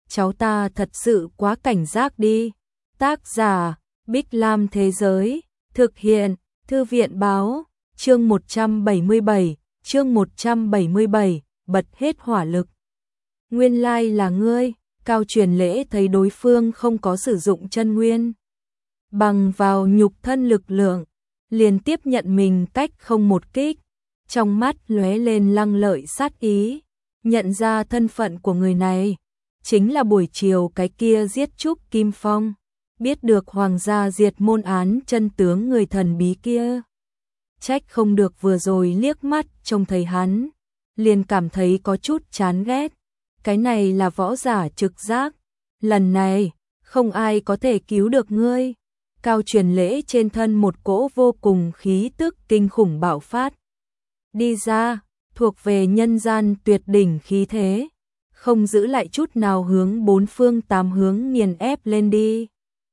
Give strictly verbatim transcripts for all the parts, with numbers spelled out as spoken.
cháu ta thật sự quá cảnh giác đi. Tác giả, Bích Lam Thế Giới, thực hiện, Thư viện Báo, chương một trăm bảy mươi bảy, chương một trăm bảy mươi bảy, bật hết hỏa lực. Nguyên lai là ngươi, Cao Truyền Lễ thấy đối phương không có sử dụng chân nguyên. Bằng vào nhục thân lực lượng, liền tiếp nhận mình cách không một kích, trong mắt lóe lên lăng lợi sát ý, nhận ra thân phận của người này, chính là buổi chiều cái kia giết Trúc Kim Phong, biết được hoàng gia diệt môn án chân tướng người thần bí kia. Trách không được vừa rồi liếc mắt trông thấy hắn, liền cảm thấy có chút chán ghét, cái này là võ giả trực giác, lần này không ai có thể cứu được ngươi. Cao Truyền Lễ trên thân một cỗ vô cùng khí tức kinh khủng bạo phát. Đi ra, thuộc về nhân gian tuyệt đỉnh khí thế, không giữ lại chút nào hướng bốn phương tám hướng nghiền ép lên đi.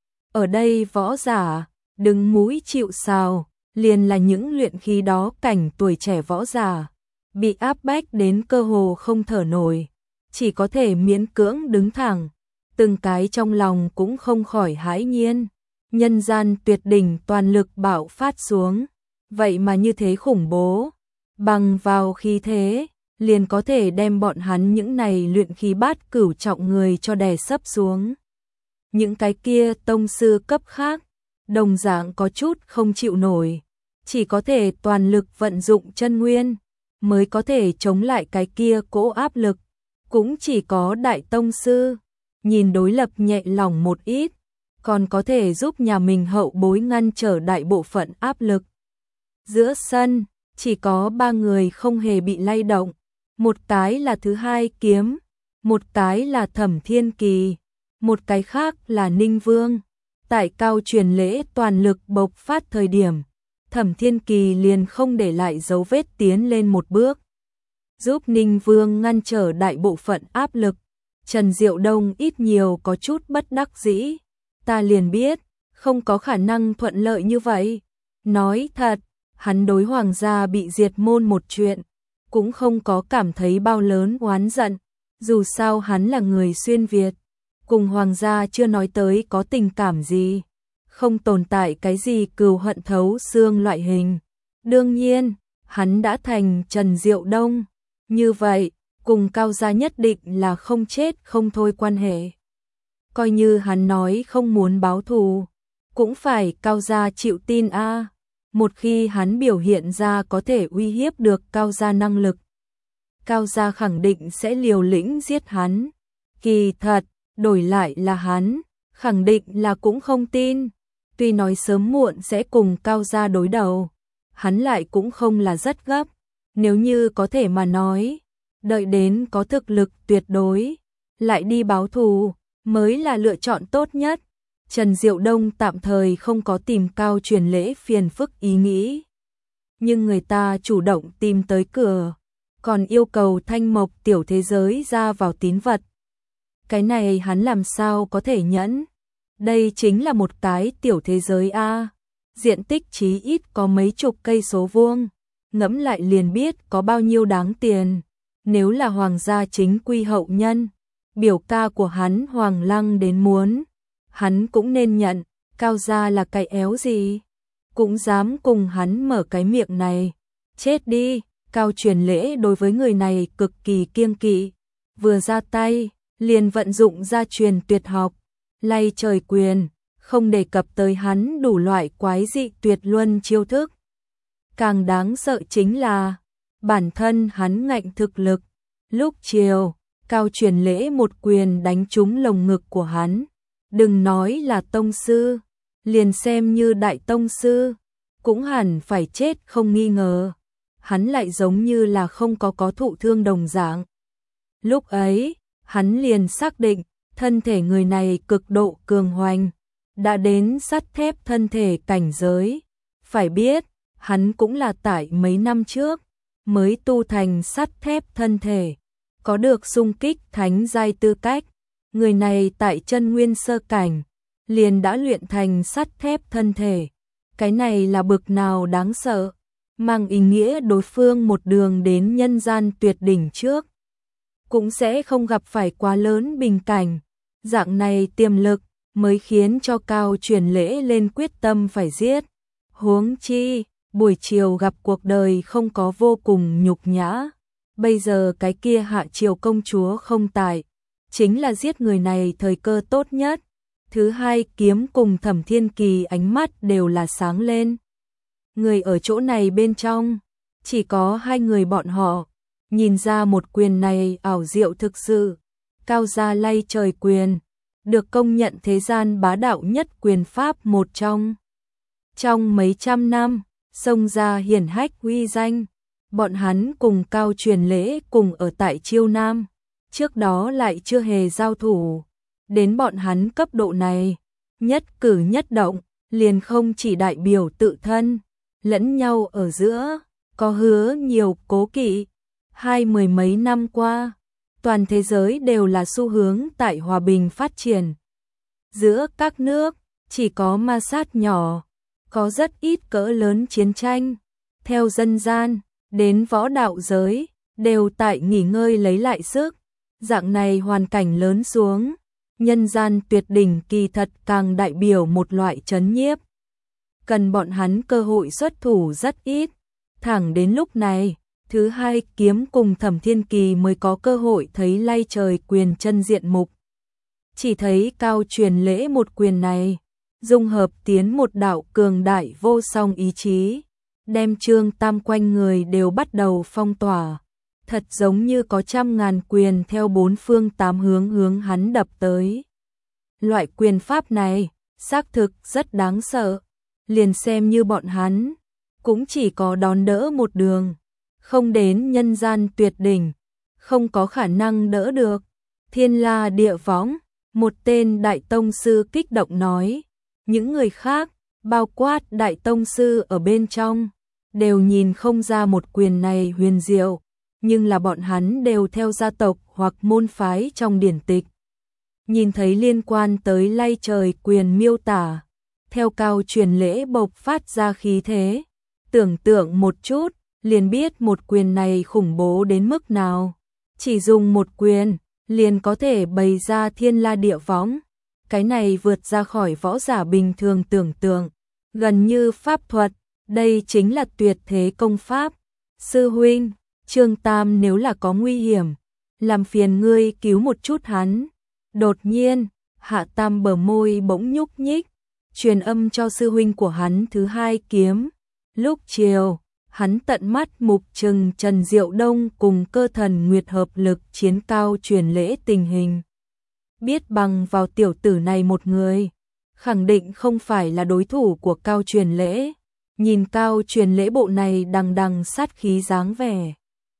Ở đây võ giả, đứng mũi chịu sào, liền là những luyện khí đó cảnh tuổi trẻ võ giả, bị áp bách đến cơ hồ không thở nổi, chỉ có thể miễn cưỡng đứng thẳng, từng cái trong lòng cũng không khỏi hãi nhiên. Nhân gian tuyệt đỉnh toàn lực bạo phát xuống, vậy mà như thế khủng bố, bằng vào khí thế, liền có thể đem bọn hắn những này luyện khí bát cửu trọng người cho đè sấp xuống. Những cái kia tông sư cấp khác, đồng dạng có chút không chịu nổi, chỉ có thể toàn lực vận dụng chân nguyên, mới có thể chống lại cái kia cỗ áp lực, cũng chỉ có đại tông sư, nhìn đối lập nhẹ lòng một ít, còn có thể giúp nhà mình hậu bối ngăn trở đại bộ phận áp lực. Giữa sân, chỉ có ba người không hề bị lay động, một cái là thứ hai kiếm, một cái là Thẩm Thiên Kỳ, một cái khác là Ninh Vương. Tại Cao Truyền Lễ toàn lực bộc phát thời điểm, Thẩm Thiên Kỳ liền không để lại dấu vết tiến lên một bước, giúp Ninh Vương ngăn trở đại bộ phận áp lực. Trần Diệu Đông ít nhiều có chút bất đắc dĩ. Ta liền biết, không có khả năng thuận lợi như vậy. Nói thật, hắn đối hoàng gia bị diệt môn một chuyện, cũng không có cảm thấy bao lớn oán giận. Dù sao hắn là người xuyên Việt, cùng hoàng gia chưa nói tới có tình cảm gì, không tồn tại cái gì cừu hận thấu xương loại hình. Đương nhiên, hắn đã thành Trần Diệu Đông, như vậy, cùng Cao gia nhất định là không chết không thôi quan hệ. Coi như hắn nói không muốn báo thù, cũng phải Cao gia chịu tin a. À. Một khi hắn biểu hiện ra có thể uy hiếp được Cao gia năng lực, Cao gia khẳng định sẽ liều lĩnh giết hắn. Kỳ thật, đổi lại là hắn, khẳng định là cũng không tin. Tuy nói sớm muộn sẽ cùng Cao gia đối đầu, hắn lại cũng không là rất gấp. Nếu như có thể mà nói, đợi đến có thực lực tuyệt đối, lại đi báo thù, mới là lựa chọn tốt nhất. Trần Diệu Đông tạm thời không có tìm Cao Truyền Lễ phiền phức ý nghĩ. Nhưng người ta chủ động tìm tới cửa, còn yêu cầu Thanh Mộc tiểu thế giới ra vào tín vật. Cái này hắn làm sao có thể nhẫn? Đây chính là một cái tiểu thế giới a, diện tích chí ít có mấy chục cây số vuông, ngẫm lại liền biết có bao nhiêu đáng tiền. Nếu là hoàng gia chính quy hậu nhân, biểu ca của hắn Hoàng Lăng đến muốn, hắn cũng nên nhận. Cao gia là cái éo gì, cũng dám cùng hắn mở cái miệng này. Chết đi. Cao Truyền Lễ đối với người này cực kỳ kiêng kỵ, vừa ra tay liền vận dụng gia truyền tuyệt học, lay trời quyền, không đề cập tới hắn đủ loại quái dị tuyệt luân chiêu thức. Càng đáng sợ chính là bản thân hắn ngạnh thực lực. Lúc chiều, Cao Truyền Lễ một quyền đánh trúng lồng ngực của hắn. Đừng nói là tông sư, liền xem như đại tông sư, cũng hẳn phải chết không nghi ngờ. Hắn lại giống như là không có có thụ thương đồng dạng. Lúc ấy, hắn liền xác định, thân thể người này cực độ cường hoành, đã đến sắt thép thân thể cảnh giới. Phải biết, hắn cũng là tại mấy năm trước, mới tu thành sắt thép thân thể, có được xung kích thánh giai tư cách. Người này tại chân nguyên sơ cảnh, liền đã luyện thành sắt thép thân thể. Cái này là bực nào đáng sợ, mang ý nghĩa đối phương một đường đến nhân gian tuyệt đỉnh trước, cũng sẽ không gặp phải quá lớn bình cảnh, Dạng này tiềm lực mới khiến cho Cao Truyền Lễ lên quyết tâm phải giết. Huống chi, buổi chiều gặp cuộc đời không có vô cùng nhục nhã. Bây giờ cái kia Hạ Triều công chúa không tại, chính là giết người này thời cơ tốt nhất. Thứ hai, Kiếm cùng Thẩm Thiên Kỳ ánh mắt đều là sáng lên. Người ở chỗ này bên trong, chỉ có hai người bọn họ, nhìn ra một quyền này ảo diệu thực sự. Cao gia lay trời quyền, được công nhận thế gian bá đạo nhất quyền pháp một trong. Trong mấy trăm năm, xông ra hiển hách uy danh, bọn hắn cùng Cao Truyền Lễ cùng ở tại Chiêu Nam, trước đó lại chưa hề giao thủ. Đến bọn hắn cấp độ này, nhất cử nhất động, liền không chỉ đại biểu tự thân, lẫn nhau ở giữa, có hứa nhiều cố kỵ. Hai mười mấy năm qua, toàn thế giới đều là xu hướng tại hòa bình phát triển. Giữa các nước, chỉ có ma sát nhỏ, có rất ít cỡ lớn chiến tranh. Theo dân gian, đến võ đạo giới, đều tại nghỉ ngơi lấy lại sức. Dạng này hoàn cảnh lớn xuống, nhân gian tuyệt đỉnh kỳ thật càng đại biểu một loại trấn nhiếp. Cần bọn hắn cơ hội xuất thủ rất ít. Thẳng đến lúc này, thứ hai, Kiếm cùng Thẩm Thiên Kỳ mới có cơ hội thấy lay trời quyền chân diện mục. Chỉ thấy Cao Truyền Lễ một quyền này, dung hợp tiến một đạo cường đại vô song ý chí, đem Trương Tam quanh người đều bắt đầu phong tỏa. Thật giống như có trăm ngàn quyền theo bốn phương tám hướng hướng hắn đập tới. Loại quyền pháp này, xác thực rất đáng sợ, liền xem như bọn hắn, cũng chỉ có đón đỡ một đường, không đến nhân gian tuyệt đỉnh, không có khả năng đỡ được. Thiên La Địa Võng, một tên đại tông sư kích động nói, những người khác, bao quát đại tông sư ở bên trong, đều nhìn không ra một quyền này huyền diệu, nhưng là bọn hắn đều theo gia tộc hoặc môn phái trong điển tịch. Nhìn thấy liên quan tới lay trời quyền miêu tả, theo Cao Truyền Lễ bộc phát ra khí thế, tưởng tượng một chút, liền biết một quyền này khủng bố đến mức nào. Chỉ dùng một quyền, liền có thể bày ra thiên la địa võng. Cái này vượt ra khỏi võ giả bình thường tưởng tượng, gần như pháp thuật, đây chính là tuyệt thế công pháp. Sư huynh, Trương Tam nếu là có nguy hiểm, làm phiền ngươi cứu một chút hắn. Đột nhiên, Hạ Tam bờ môi bỗng nhúc nhích, truyền âm cho sư huynh của hắn thứ hai Kiếm. Lúc chiều, hắn tận mắt mục trừng Trần Diệu Đông cùng Cơ Thần Nguyệt hợp lực chiến Cao Truyền Lễ tình hình. Biết bằng vào tiểu tử này một người, khẳng định không phải là đối thủ của Cao Truyền Lễ. Nhìn Cao Truyền Lễ bộ này đằng đằng sát khí dáng vẻ,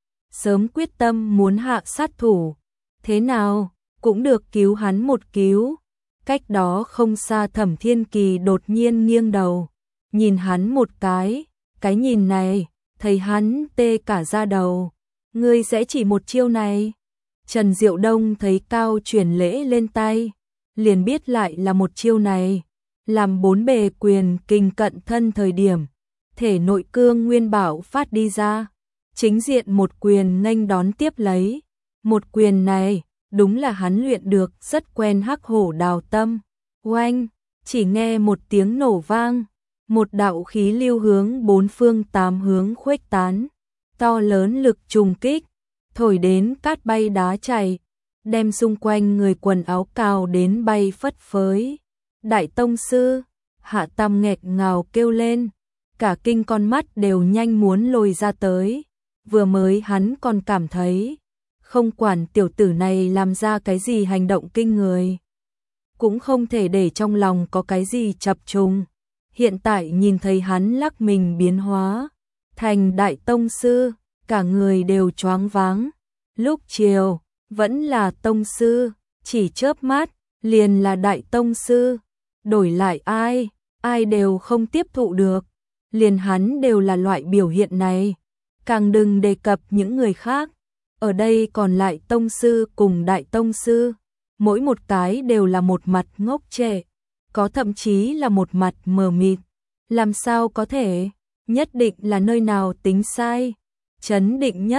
sớm quyết tâm muốn hạ sát thủ. Thế nào, cũng được cứu hắn một cứu. Cách đó không xa Thẩm Thiên Kỳ đột nhiên nghiêng đầu, nhìn hắn một cái, cái nhìn này, thấy hắn tê cả da đầu. Ngươi sẽ chỉ một chiêu này? Trần Diệu Đông thấy Cao Truyền Lễ lên tay, liền biết lại là một chiêu này. Làm bốn bề quyền kinh cận thân thời điểm, thể nội cương nguyên bảo phát đi ra, chính diện một quyền nghênh đón tiếp lấy. Một quyền này, đúng là hắn luyện được rất quen hắc hổ đào tâm. Oanh, chỉ nghe một tiếng nổ vang, một đạo khí lưu hướng bốn phương tám hướng khuếch tán, to lớn lực trùng kích, thổi đến cát bay đá chảy, đem xung quanh người quần áo cào đến bay phất phới. Đại tông sư, Hạ Tam nghẹt ngào kêu lên, cả kinh con mắt đều nhanh muốn lồi ra tới. Vừa mới hắn còn cảm thấy, không quản tiểu tử này làm ra cái gì hành động kinh người, cũng không thể để trong lòng có cái gì chập trùng. Hiện tại nhìn thấy hắn lắc mình biến hóa thành đại tông sư, cả người đều choáng váng. Lúc chiều, vẫn là tông sư, chỉ chớp mắt, liền là đại tông sư. Đổi lại ai, ai đều không tiếp thụ được. Liền hắn đều là loại biểu hiện này. Càng đừng đề cập những người khác. Ở đây còn lại tông sư cùng đại tông sư, mỗi một cái đều là một mặt ngốc trệ, có thậm chí là một mặt mờ mịt. Làm sao có thể, nhất định là nơi nào tính sai. Chấn định nhất,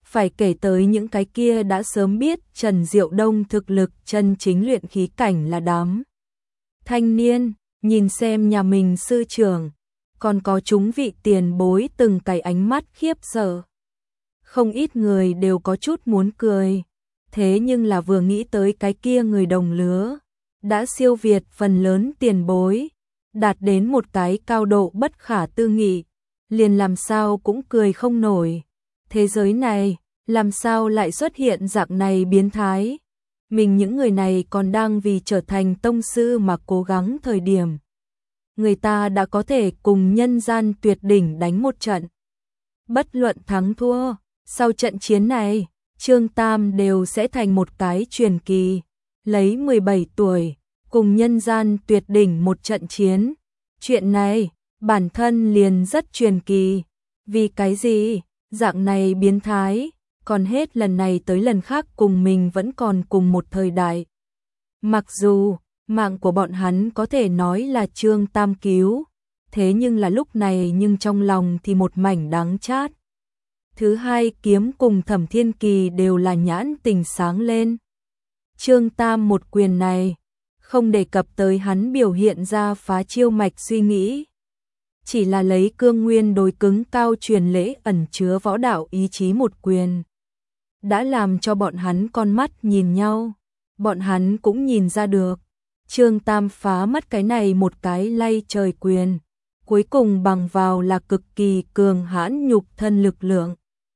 Phải kể tới những cái kia đã sớm biết Trần Diệu Đông thực lực chân chính luyện khí cảnh là đám thanh niên, nhìn xem nhà mình sư trưởng, còn có chúng vị tiền bối từng cái ánh mắt khiếp sợ. Không ít người đều có chút muốn cười, thế nhưng là vừa nghĩ tới cái kia người đồng lứa, đã siêu việt phần lớn tiền bối, đạt đến một cái cao độ bất khả tư nghị, liền làm sao cũng cười không nổi. Thế giới này, làm sao lại xuất hiện dạng này biến thái? Mình những người này còn đang vì trở thành tông sư mà cố gắng thời điểm. Người ta đã có thể cùng nhân gian tuyệt đỉnh đánh một trận. Bất luận thắng thua, sau trận chiến này, Trương Tam đều sẽ thành một cái truyền kỳ. Lấy mười bảy tuổi, cùng nhân gian tuyệt đỉnh một trận chiến. Chuyện này, bản thân liền rất truyền kỳ. Vì cái gì? Dạng này biến thái, còn hết lần này tới lần khác cùng mình vẫn còn cùng một thời đại. Mặc dù, mạng của bọn hắn có thể nói là Trương Tam cứu, thế nhưng là lúc này nhưng trong lòng thì một mảnh đắng chát. Thứ hai kiếm cùng Thẩm Thiên Kỳ đều là nhãn tình sáng lên. Trương Tam một quyền này, không đề cập tới hắn biểu hiện ra phá chiêu mạch suy nghĩ. Chỉ là lấy cương nguyên đối cứng cao truyền lễ ẩn chứa võ đạo ý chí một quyền. Đã làm cho bọn hắn con mắt nhìn nhau, bọn hắn cũng nhìn ra được. Trương Tam phá mất cái này một cái lay trời quyền, cuối cùng bằng vào là cực kỳ cường hãn nhục thân lực lượng.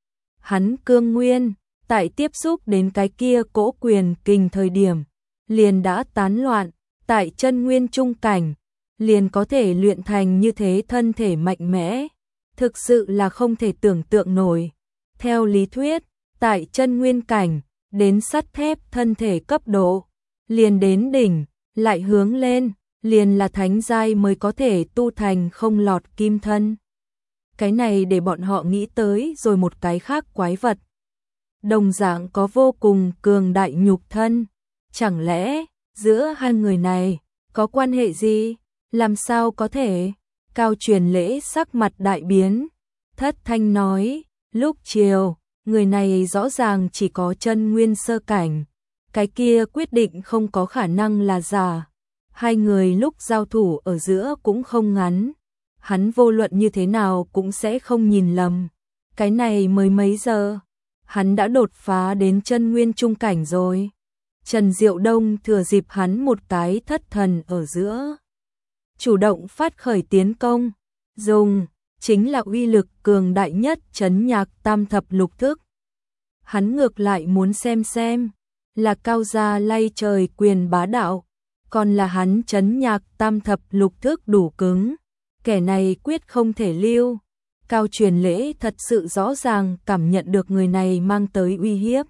Hắn cương nguyên, tại tiếp xúc đến cái kia cỗ quyền kình thời điểm, liền đã tán loạn, tại chân nguyên trung cảnh, liền có thể luyện thành như thế thân thể mạnh mẽ, thực sự là không thể tưởng tượng nổi. Theo lý thuyết, tại chân nguyên cảnh, đến sắt thép thân thể cấp độ, liền đến đỉnh, lại hướng lên, liền là thánh giai mới có thể tu thành không lọt kim thân. Cái này để bọn họ nghĩ tới rồi một cái khác quái vật. Đồng dạng có vô cùng cường đại nhục thân, chẳng lẽ giữa hai người này có quan hệ gì? Làm sao có thể? Cao truyền lễ sắc mặt đại biến, thất thanh nói, lúc chiều, người này rõ ràng chỉ có chân nguyên sơ cảnh, cái kia quyết định không có khả năng là giả. Hai người lúc giao thủ ở giữa cũng không ngắn, hắn vô luận như thế nào cũng sẽ không nhìn lầm. Cái này mới mấy giờ, hắn đã đột phá đến chân nguyên trung cảnh rồi. Trần Diệu Đông thừa dịp hắn một cái thất thần ở giữa, chủ động phát khởi tiến công, dùng chính là uy lực cường đại nhất trấn nhạc tam thập lục thức. Hắn ngược lại muốn xem xem, là cao gia lay trời quyền bá đạo, còn là hắn trấn nhạc tam thập lục thức đủ cứng, kẻ này quyết không thể lưu. Cao truyền lễ thật sự rõ ràng cảm nhận được người này mang tới uy hiếp.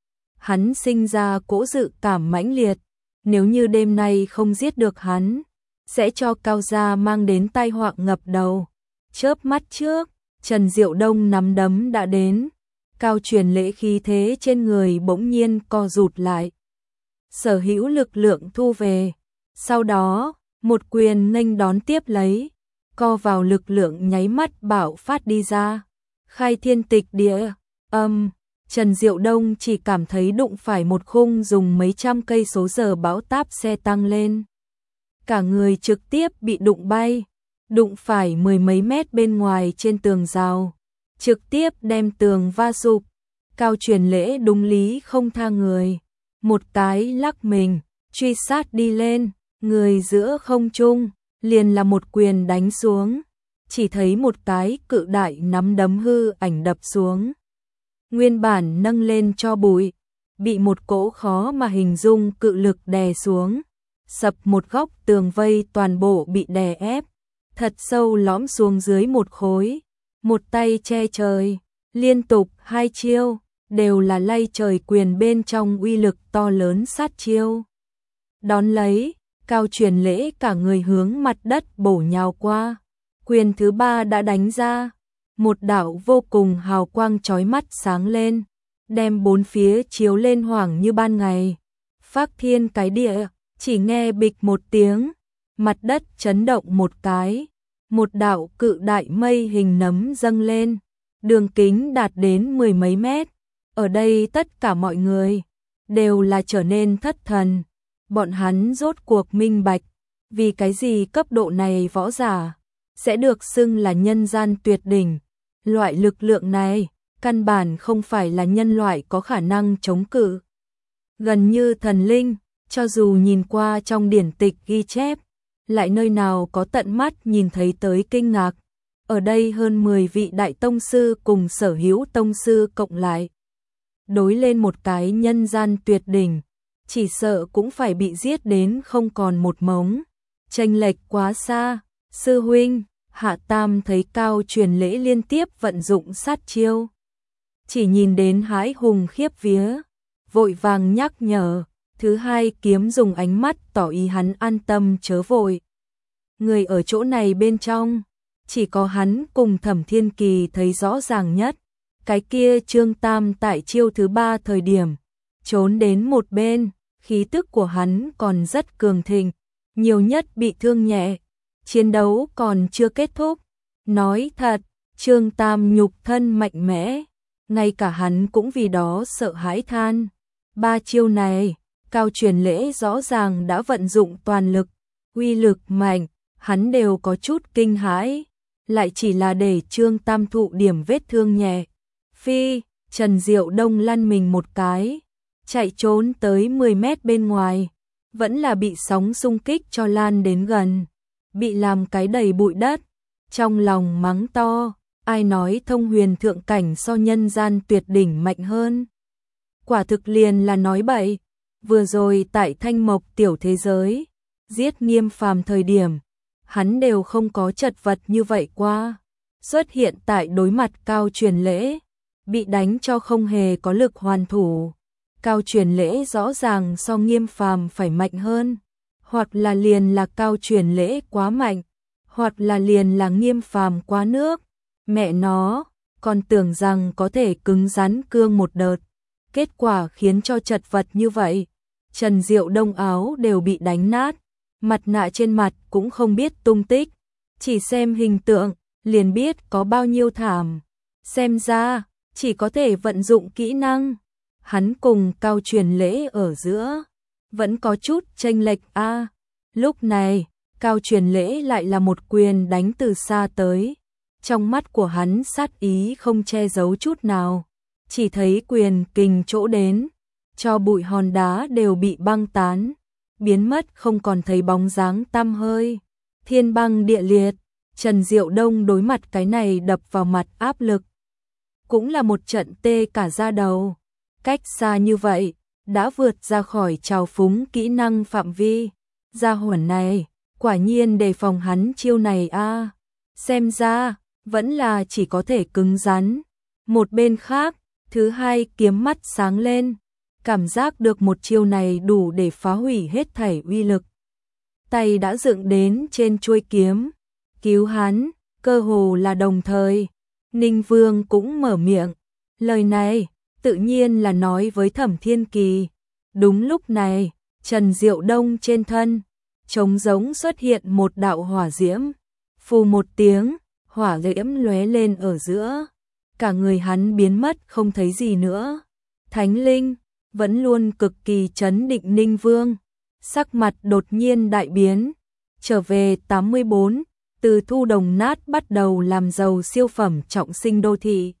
Hắn sinh ra cỗ dự cảm mãnh liệt, nếu như đêm nay không giết được hắn, sẽ cho Cao gia mang đến tai họa ngập đầu. Chớp mắt trước, Trần Diệu Đông nắm đấm đã đến, Cao truyền lễ khí thế trên người bỗng nhiên co rụt lại. Sở hữu lực lượng thu về, sau đó, một quyền nghênh đón tiếp lấy, co vào lực lượng nháy mắt bạo phát đi ra. Khai thiên tịch địa, âm, Trần Diệu Đông chỉ cảm thấy đụng phải một khung dùng mấy trăm cây số giờ bão táp xe tăng lên. Cả người trực tiếp bị đụng bay, đụng phải mười mấy mét bên ngoài trên tường rào, trực tiếp đem tường va sụp. Cao truyền lễ đúng lý không tha người, một cái lắc mình, truy sát đi lên, người giữa không trung, liền là một quyền đánh xuống, chỉ thấy một cái cự đại nắm đấm hư ảnh đập xuống. Nguyên bản nâng lên cho bụi, bị một cỗ khó mà hình dung cự lực đè xuống, sập một góc tường vây toàn bộ bị đè ép, thật sâu lõm xuống dưới một khối, một tay che trời, liên tục hai chiêu, đều là lay trời quyền bên trong uy lực to lớn sát chiêu. Đón lấy, Cao truyền lễ cả người hướng mặt đất bổ nhào qua, quyền thứ ba đã đánh ra, một đạo vô cùng hào quang chói mắt sáng lên, đem bốn phía chiếu lên hoàng như ban ngày. Phác thiên cái địa, chỉ nghe bịch một tiếng, mặt đất chấn động một cái, một đạo cự đại mây hình nấm dâng lên, đường kính đạt đến mười mấy mét, Ở đây tất cả mọi người đều là trở nên thất thần. Bọn hắn rốt cuộc minh bạch, vì cái gì cấp độ này võ giả sẽ được xưng là nhân gian tuyệt đỉnh. Loại lực lượng này căn bản không phải là nhân loại có khả năng chống cự. Gần như thần linh, cho dù nhìn qua trong điển tịch ghi chép, lại nơi nào có tận mắt nhìn thấy tới kinh ngạc. Ở đây hơn mười vị đại tông sư cùng sở hữu tông sư cộng lại, đối lên một cái nhân gian tuyệt đỉnh, chỉ sợ cũng phải bị giết đến không còn một mống. Chênh lệch quá xa. Sư huynh, Hạ Tam thấy Cao Truyền Lễ liên tiếp vận dụng sát chiêu, chỉ nhìn đến hãi hùng khiếp vía, vội vàng nhắc nhở. Thứ hai kiếm dùng ánh mắt tỏ ý hắn an tâm chớ vội. Người ở chỗ này bên trong, chỉ có hắn cùng Thẩm Thiên Kỳ thấy rõ ràng nhất. Cái kia Trương Tam tại chiêu thứ ba thời điểm, trốn đến một bên, khí tức của hắn còn rất cường thịnh, nhiều nhất bị thương nhẹ. Chiến đấu còn chưa kết thúc. Nói thật, Trương Tam nhục thân mạnh mẽ, ngay cả hắn cũng vì đó sợ hãi than. Ba chiêu này, Cao Truyền Lễ rõ ràng đã vận dụng toàn lực, uy lực mạnh, hắn đều có chút kinh hãi, lại chỉ là để Trương Tam thụ điểm vết thương nhẹ. Phi, Trần Diệu Đông lăn mình một cái, chạy trốn tới mười mét bên ngoài, vẫn là bị sóng xung kích cho lan đến gần, bị làm cái đầy bụi đất, trong lòng mắng to, ai nói thông huyền thượng cảnh so nhân gian tuyệt đỉnh mạnh hơn. Quả thực liền là nói bậy. Vừa rồi tại Thanh Mộc tiểu thế giới, giết Nghiêm Phàm thời điểm, hắn đều không có chật vật như vậy qua. Xuất hiện tại đối mặt Cao Truyền Lễ, bị đánh cho không hề có lực hoàn thủ. Cao Truyền Lễ rõ ràng so Nghiêm Phàm phải mạnh hơn, hoặc là liền là Cao Truyền Lễ quá mạnh, hoặc là liền là Nghiêm Phàm quá nước. Mẹ nó, còn tưởng rằng có thể cứng rắn cương một đợt, kết quả khiến cho chật vật như vậy. Trần Diệu Đông áo đều bị đánh nát, mặt nạ trên mặt cũng không biết tung tích, chỉ xem hình tượng liền biết có bao nhiêu thảm. Xem ra chỉ có thể vận dụng kỹ năng. Hắn cùng Cao Truyền Lễ ở giữa vẫn có chút chênh lệch a. À, lúc này, Cao Truyền Lễ lại là một quyền đánh từ xa tới. Trong mắt của hắn sát ý không che giấu chút nào, chỉ thấy quyền kình chỗ đến, cho bụi hòn đá đều bị băng tán, biến mất không còn thấy bóng dáng tăm hơi. Thiên băng địa liệt, Trần Diệu Đông đối mặt cái này đập vào mặt áp lực, cũng là một trận tê cả da đầu. Cách xa như vậy, đã vượt ra khỏi trào phúng kỹ năng phạm vi. Gia hỏa này, quả nhiên đề phòng hắn chiêu này a. À, xem ra, vẫn là chỉ có thể cứng rắn. Một bên khác, thứ hai kiếm mắt sáng lên, cảm giác được một chiêu này đủ để phá hủy hết thảy uy lực. Tay đã dựng đến trên chuôi kiếm, cứu hắn, cơ hồ là đồng thời. Ninh Vương cũng mở miệng, lời này tự nhiên là nói với Thẩm Thiên Kỳ. Đúng lúc này, Trần Diệu Đông trên thân, trống giống xuất hiện một đạo hỏa diễm, phù một tiếng, hỏa diễm lóe lên ở giữa, cả người hắn biến mất không thấy gì nữa. Thánh linh, vẫn luôn cực kỳ trấn định Ninh Vương, sắc mặt đột nhiên đại biến, trở về tám mươi bốn, từ thu đồng nát bắt đầu làm giàu siêu phẩm trọng sinh đô thị.